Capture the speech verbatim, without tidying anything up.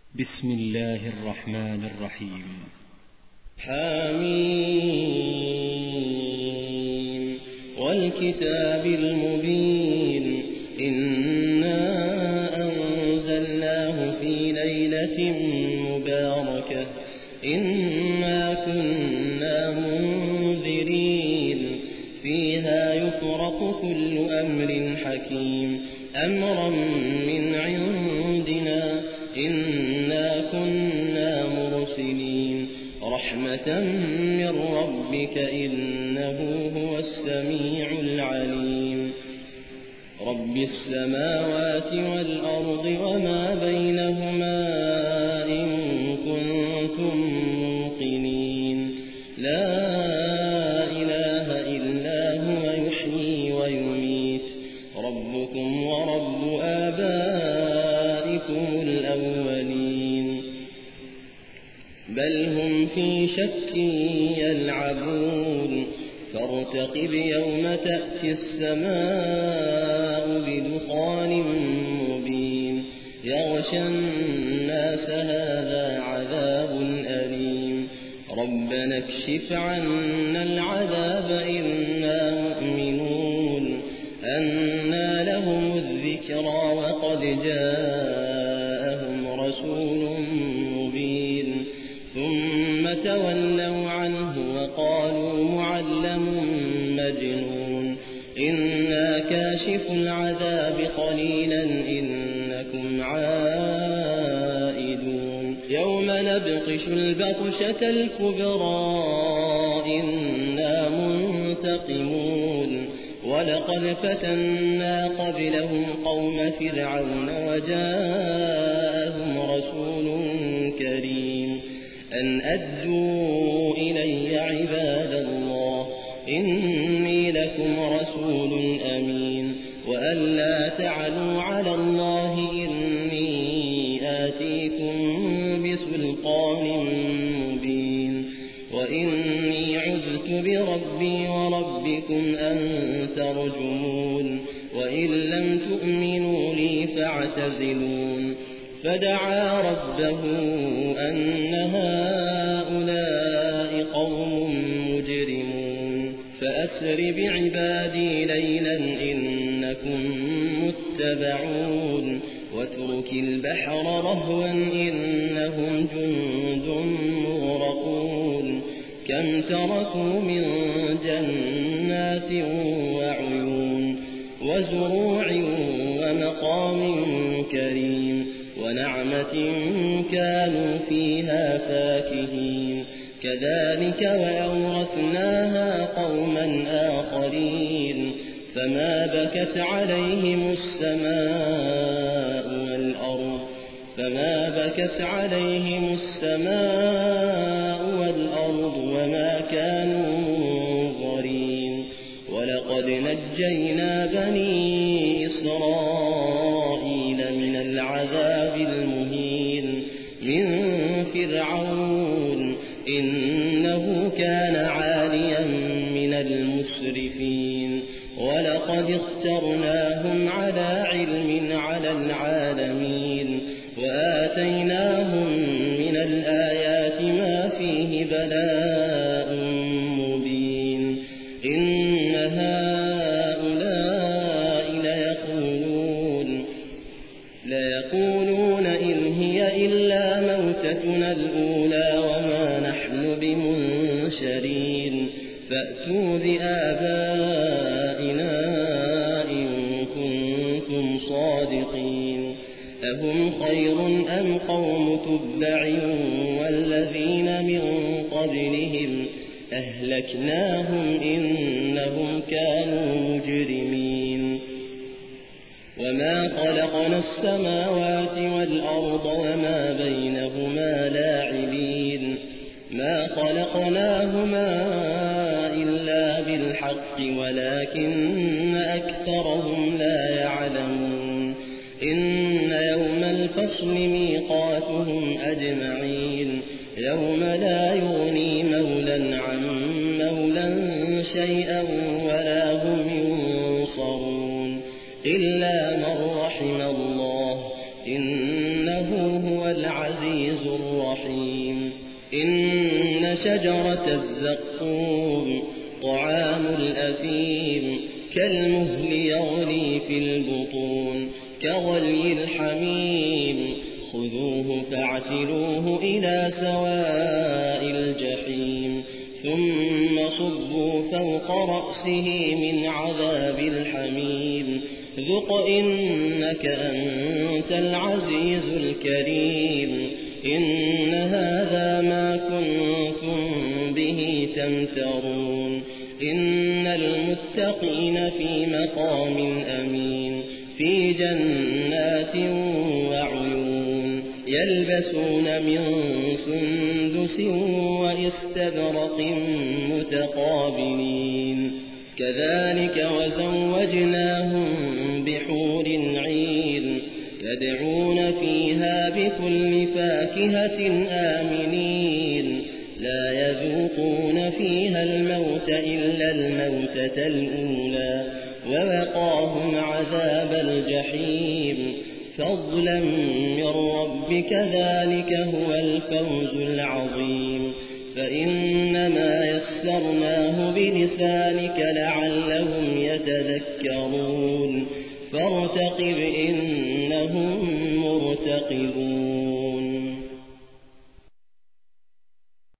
بسم الله الرحمن الرحيم. حميم والكتاب المبين إنا أنزلناه في ليلة مباركة إنا كنا منذرين فيها يفرق كل أمر حكيم أمرا من عندنا إنا كنا مرسلين رحمة من ربك إنه هو السميع العليم. رب السماوات والأرض وما بينهما إن كنتم موقنين لا إله إلا هو يحيي ويميت ربكم ورب آبائكم الأولين بل هم في شك يلعبون فارتقب يوم تأتي السماء بدخان مبين يغشى الناس هذا عذاب أليم ربنا اكشف عنا العذاب إنا مؤمنون أنى لهم الذكرى وقد جاءهم رسول مبين ثم تولوا عنه وقالوا معلم مجنون إنا كاشف العذاب قليلا إنكم عائدون يوم نبطش البطشة الكبرى إنا منتقمون ولقد فتنا قبلهم قوم فرعون وجاءهم رسول كريم أن أدوا إلي عباد الله إني لكم رسول أمين وأن لا تعلوا على الله إني آتيكم بسلطان مبين وإني عذت بربي وربكم أن ترجمون وإن لم تؤمنوا لي فاعتزلون فدعا ربه أن هؤلاء قوم مجرمون فأسر بعبادي ليلا إنكم متبعون واترك البحر رهوا إنهم جند مغرقون كم تركوا من جنات وعيون وزروع ومقام كريم ونعمة كانوا فيها فاكهين كذلك وأورثناها قوما آخرين فما بكت عليهم السماء والأرض فما بكت عليهم السماء والأرض وما كانوا منظرين ولقد نجينا بني إسرائيل من العذاب المهين من فرعون إنه كان عاليا من المسرفين ولقد اخترناهم على علم على العالمين وآتيناهم من الآيات ما فيه بلاء مبين إن هؤلاء ليقولون ليقولون إن هي إلا موتتنا الأولى وما نحن بمنشرين فأتوا بآبائنا إن كنتم صادقين أهم خير أم قوم تبع والذين من قبلهم أهلكناهم إنهم كانوا مجرمين وما خلقنا السماوات والأرض وما بينهما لاعبين ما خلقناهما إلا بالحق ولكن أكثرهم لا يعلمون إن يوم الفصل ميقاتهم أجمعين يوم لا يغني مولى عن مولى شيئا ولا هم ينصرون إلا من رحم الله إنه هو العزيز الرحيم إن شجرة الزقوم طعام الأثيم كالمهل يغلي في البطون كغلي الحميم خذوه فاعتلوه إلى سواء الجحيم ثم صبوا فوق رأسه من عذاب الحميم ذق إنك أنت العزيز الكريم إن هذا ما كنتم به تمترون إن المتقين في مقام أمين في جنات وعيون يلبسون من سندس وإستبرق متقابلين كذلك وزوجناهم بحور عين يدعون فيها بكل فاكهة آمنين لا يذوقون فيها الموت إلا الموتة الأولى ووقاهم عذاب الجحيم فضلا من ربك ذلك هو الفوز العظيم فإنما يسرناه بلسانك لعلهم يتذكرون فارتقب إنهم مرتقبون